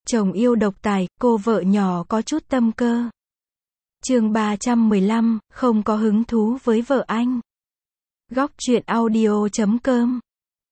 Chồng yêu độc tài, cô vợ nhỏ có chút tâm cơ. Chương 315, không có hứng thú với vợ anh. Góc truyện audio.com.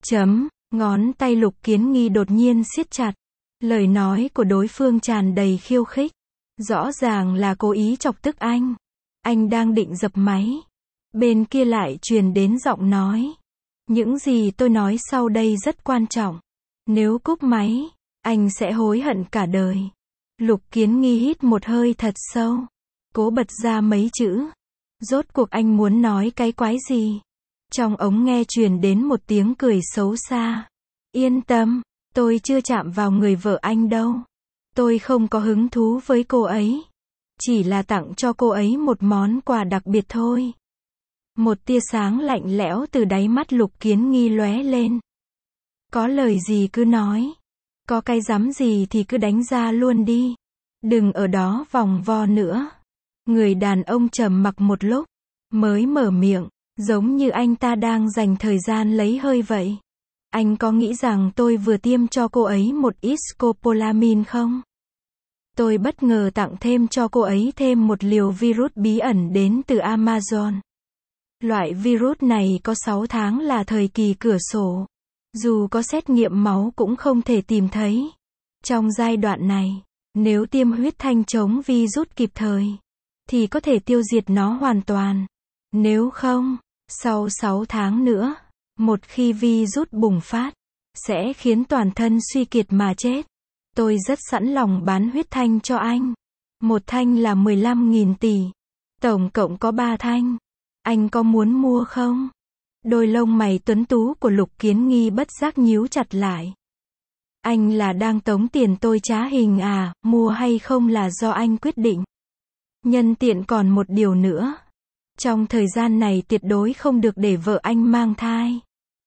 Ngón tay Lục Kiến Nghi đột nhiên siết chặt. Lời nói của đối phương tràn đầy khiêu khích. Rõ ràng là cố ý chọc tức anh. Anh đang định dập máy. Bên kia lại truyền đến giọng nói. Những gì tôi nói sau đây rất quan trọng. Nếu cúp máy, anh sẽ hối hận cả đời. Lục Kiến Nghi hít một hơi thật sâu. Cố bật ra mấy chữ. Rốt cuộc anh muốn nói cái quái gì? Trong ống nghe truyền đến một tiếng cười xấu xa. Yên tâm, tôi chưa chạm vào người vợ anh đâu. Tôi không có hứng thú với cô ấy. Chỉ là tặng cho cô ấy một món quà đặc biệt thôi. Một tia sáng lạnh lẽo từ đáy mắt Lục Kiến Nghi lóe lên. Có lời gì cứ nói. Có cái dám gì thì cứ đánh ra luôn đi. Đừng ở đó vòng vo nữa. Người đàn ông trầm mặc một lúc, mới mở miệng, giống như anh ta đang dành thời gian lấy hơi vậy. Anh có nghĩ rằng tôi vừa tiêm cho cô ấy một ít scopolamine không? Tôi bất ngờ tặng thêm cho cô ấy thêm một liều virus bí ẩn đến từ Amazon. Loại virus này có 6 tháng là thời kỳ cửa sổ. Dù có xét nghiệm máu cũng không thể tìm thấy. Trong giai đoạn này, nếu tiêm huyết thanh chống virus kịp thời, thì có thể tiêu diệt nó hoàn toàn. Nếu không, sau 6 tháng nữa, một khi virus bùng phát, sẽ khiến toàn thân suy kiệt mà chết. Tôi rất sẵn lòng bán huyết thanh cho anh. Một thanh là 15.000 tỷ. Tổng cộng có 3 thanh. Anh có muốn mua không? Đôi lông mày tuấn tú của Lục Kiến Nghi bất giác nhíu chặt lại. Anh là đang tống tiền tôi trá hình à, mua hay không là do anh quyết định. Nhân tiện còn một điều nữa. Trong thời gian này tuyệt đối không được để vợ anh mang thai.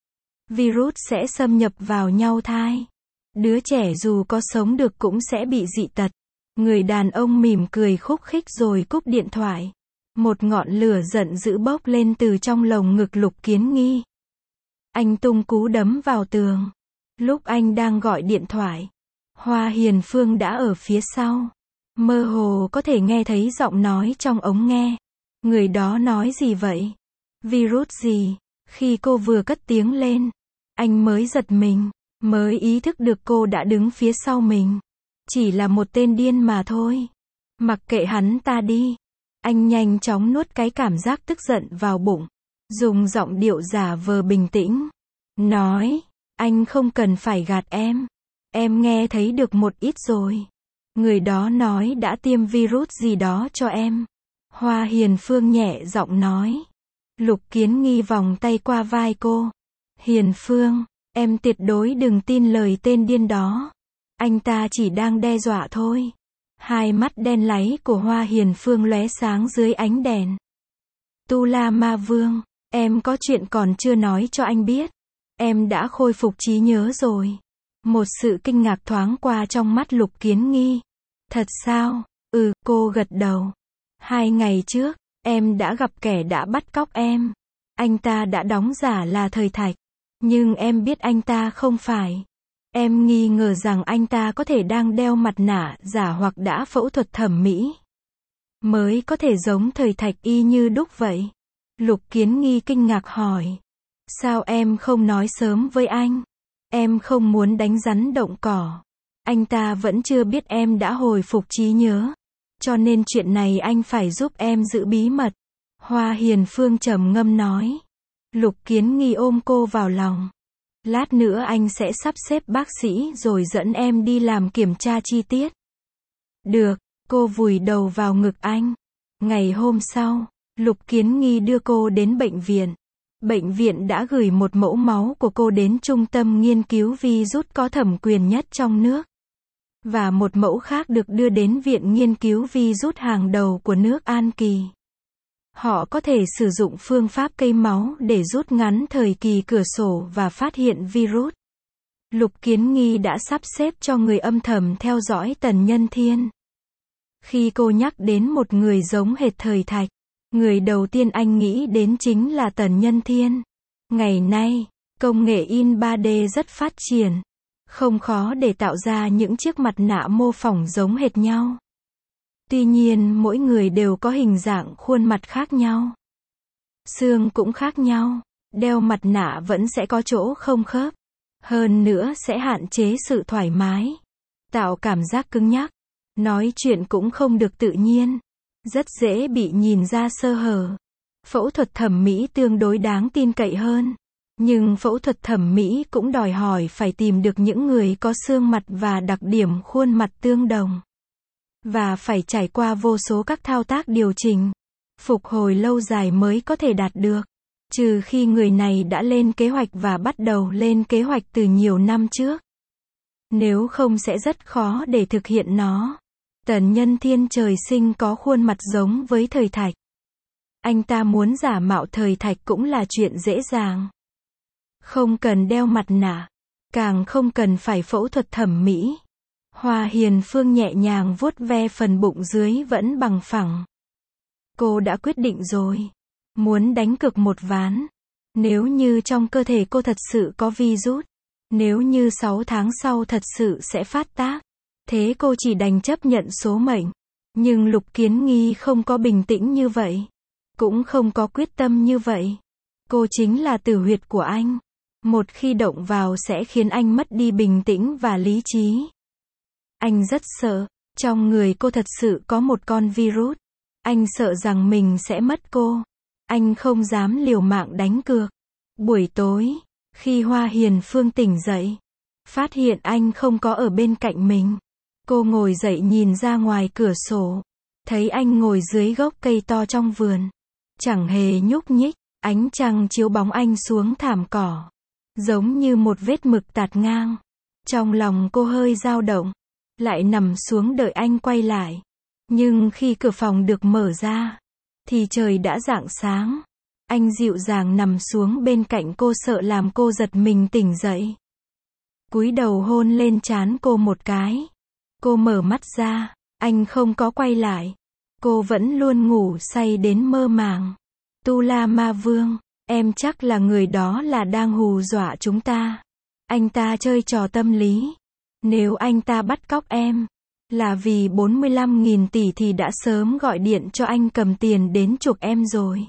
Virus sẽ xâm nhập vào nhau thai. Đứa trẻ dù có sống được cũng sẽ bị dị tật. Người đàn ông mỉm cười khúc khích rồi cúp điện thoại. Một ngọn lửa giận dữ bốc lên từ trong lồng ngực Lục Kiến Nghi. Anh tung cú đấm vào tường. Lúc anh đang gọi điện thoại, Hoa Hiền Phương đã ở phía sau. Mơ hồ có thể nghe thấy giọng nói trong ống nghe. Người đó nói gì vậy? Virus gì? Khi cô vừa cất tiếng lên, anh mới giật mình, mới ý thức được cô đã đứng phía sau mình. Chỉ là một tên điên mà thôi. Mặc kệ hắn ta đi. Anh nhanh chóng nuốt cái cảm giác tức giận vào bụng. Dùng giọng điệu giả vờ bình tĩnh. Nói, anh không cần phải gạt em. Em nghe thấy được một ít rồi. Người đó nói đã tiêm virus gì đó cho em. Hoa Hiền Phương nhẹ giọng nói. Lục Kiến Nghi vòng tay qua vai cô. Hiền Phương, em tuyệt đối đừng tin lời tên điên đó. Anh ta chỉ đang đe dọa thôi. Hai mắt đen láy của Hoa Hiền Phương lóe sáng dưới ánh đèn. Tu La Ma Vương, em có chuyện còn chưa nói cho anh biết. Em đã khôi phục trí nhớ rồi. Một sự kinh ngạc thoáng qua trong mắt Lục Kiến Nghi. Thật sao? Cô gật đầu. 2 ngày trước, em đã gặp kẻ đã bắt cóc em. Anh ta đã đóng giả là Thời Thạch. Nhưng em biết anh ta không phải. Em nghi ngờ rằng anh ta có thể đang đeo mặt nạ giả hoặc đã phẫu thuật thẩm mỹ. Mới có thể giống Thời Thạch y như đúc vậy. Lục Kiến Nghi kinh ngạc hỏi. Sao em không nói sớm với anh? Em không muốn đánh rắn động cỏ. Anh ta vẫn chưa biết em đã hồi phục trí nhớ. Cho nên chuyện này anh phải giúp em giữ bí mật. Hoa Hiền Phương trầm ngâm nói. Lục Kiến Nghi ôm cô vào lòng. Lát nữa anh sẽ sắp xếp bác sĩ rồi dẫn em đi làm kiểm tra chi tiết. Được, cô vùi đầu vào ngực anh. Ngày hôm sau, Lục Kiến Nghi đưa cô đến bệnh viện. Bệnh viện đã gửi một mẫu máu của cô đến trung tâm nghiên cứu virus có thẩm quyền nhất trong nước. Và một mẫu khác được đưa đến viện nghiên cứu virus hàng đầu của nước An Kỳ. Họ có thể sử dụng phương pháp cây máu để rút ngắn thời kỳ cửa sổ và phát hiện virus. Lục Kiến Nghi đã sắp xếp cho người âm thầm theo dõi Tần Nhân Thiên. Khi cô nhắc đến một người giống hệt Thời Thạch, người đầu tiên anh nghĩ đến chính là Tần Nhân Thiên. Ngày nay, công nghệ in 3D rất phát triển. Không khó để tạo ra những chiếc mặt nạ mô phỏng giống hệt nhau. Tuy nhiên mỗi người đều có hình dạng khuôn mặt khác nhau. Xương cũng khác nhau. Đeo mặt nạ vẫn sẽ có chỗ không khớp. Hơn nữa sẽ hạn chế sự thoải mái. Tạo cảm giác cứng nhắc. Nói chuyện cũng không được tự nhiên. Rất dễ bị nhìn ra sơ hở. Phẫu thuật thẩm mỹ tương đối đáng tin cậy hơn. Nhưng phẫu thuật thẩm mỹ cũng đòi hỏi phải tìm được những người có xương mặt và đặc điểm khuôn mặt tương đồng. Và phải trải qua vô số các thao tác điều chỉnh, phục hồi lâu dài mới có thể đạt được. Trừ khi người này đã lên kế hoạch và bắt đầu lên kế hoạch từ nhiều năm trước. Nếu không sẽ rất khó để thực hiện nó. Tần Nhân Thiên trời sinh có khuôn mặt giống với Thời Thạch. Anh ta muốn giả mạo Thời Thạch cũng là chuyện dễ dàng. Không cần đeo mặt nạ. Càng không cần phải phẫu thuật thẩm mỹ. Hoa Hiền Phương nhẹ nhàng vuốt ve phần bụng dưới vẫn bằng phẳng. Cô đã quyết định rồi. Muốn đánh cược một ván. Nếu như trong cơ thể cô thật sự có virus. Nếu như 6 tháng sau thật sự sẽ phát tác. Thế cô chỉ đành chấp nhận số mệnh. Nhưng Lục Kiến Nghi không có bình tĩnh như vậy. Cũng không có quyết tâm như vậy. Cô chính là tử huyệt của anh. Một khi động vào sẽ khiến anh mất đi bình tĩnh và lý trí. Anh rất sợ. Trong người cô thật sự có một con virus. Anh sợ rằng mình sẽ mất cô. Anh không dám liều mạng đánh cược. Buổi tối, khi Hoa Hiền Phương tỉnh dậy, phát hiện anh không có ở bên cạnh mình. Cô ngồi dậy nhìn ra ngoài cửa sổ. Thấy anh ngồi dưới gốc cây to trong vườn. Chẳng hề nhúc nhích. Ánh trăng chiếu bóng anh xuống thảm cỏ. Giống như một vết mực tạt ngang. Trong lòng cô hơi dao động. Lại nằm xuống đợi anh quay lại. Nhưng khi cửa phòng được mở ra, thì trời đã rạng sáng. Anh dịu dàng nằm xuống bên cạnh cô sợ làm cô giật mình tỉnh dậy. Cúi đầu hôn lên trán cô một cái. Cô mở mắt ra. Anh không có quay lại. Cô vẫn luôn ngủ say đến mơ màng. Tu La Ma Vương, em chắc là người đó là đang hù dọa chúng ta. Anh ta chơi trò tâm lý. Nếu anh ta bắt cóc em, là vì 45.000 tỷ thì đã sớm gọi điện cho anh cầm tiền đến chuộc em rồi.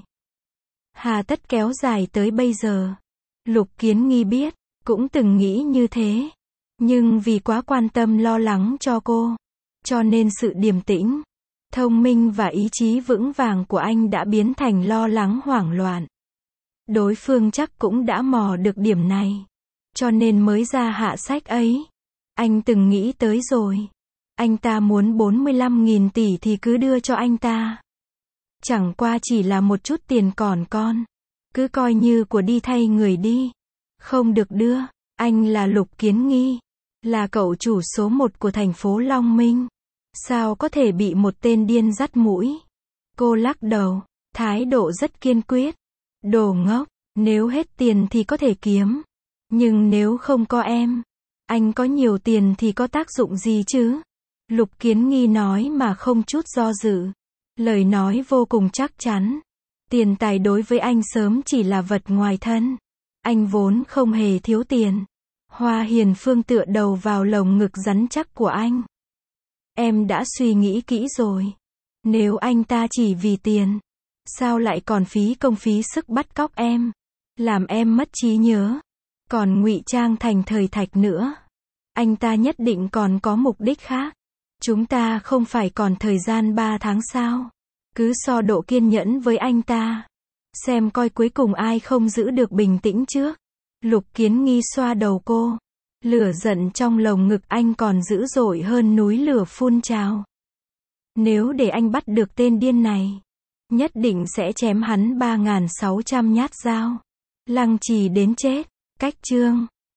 Hà tất kéo dài tới bây giờ. Lục Kiến Nghi biết, cũng từng nghĩ như thế. Nhưng vì quá quan tâm lo lắng cho cô, cho nên sự điềm tĩnh, thông minh và ý chí vững vàng của anh đã biến thành lo lắng hoảng loạn. Đối phương chắc cũng đã mò được điểm này, cho nên mới ra hạ sách ấy. Anh từng nghĩ tới rồi. Anh ta muốn 45.000 tỷ thì cứ đưa cho anh ta. Chẳng qua chỉ là một chút tiền còn con. Cứ coi như của đi thay người đi. Không được đưa. Anh là Lục Kiến Nghi. Là cậu chủ số 1 của thành phố Long Minh. Sao có thể bị một tên điên dắt mũi? Cô lắc đầu. Thái độ rất kiên quyết. Đồ ngốc. Nếu hết tiền thì có thể kiếm. Nhưng nếu không có em, anh có nhiều tiền thì có tác dụng gì chứ? Lục Kiến Nghi nói mà không chút do dự. Lời nói vô cùng chắc chắn. Tiền tài đối với anh sớm chỉ là vật ngoài thân. Anh vốn không hề thiếu tiền. Hoa Hiền Phương tựa đầu vào lồng ngực rắn chắc của anh. Em đã suy nghĩ kỹ rồi. Nếu anh ta chỉ vì tiền, sao lại còn phí công phí sức bắt cóc em? Làm em mất trí nhớ. Còn ngụy trang thành Thời Thạch nữa. Anh ta nhất định còn có mục đích khác. Chúng ta không phải còn thời gian 3 tháng sao? Cứ so độ kiên nhẫn với anh ta. Xem coi cuối cùng ai không giữ được bình tĩnh trước. Lục Kiến Nghi xoa đầu cô. Lửa giận trong lồng ngực anh còn dữ dội hơn núi lửa phun trào. Nếu để anh bắt được tên điên này, nhất định sẽ chém hắn 3.600 nhát dao. Lăng trì đến chết. Cách chương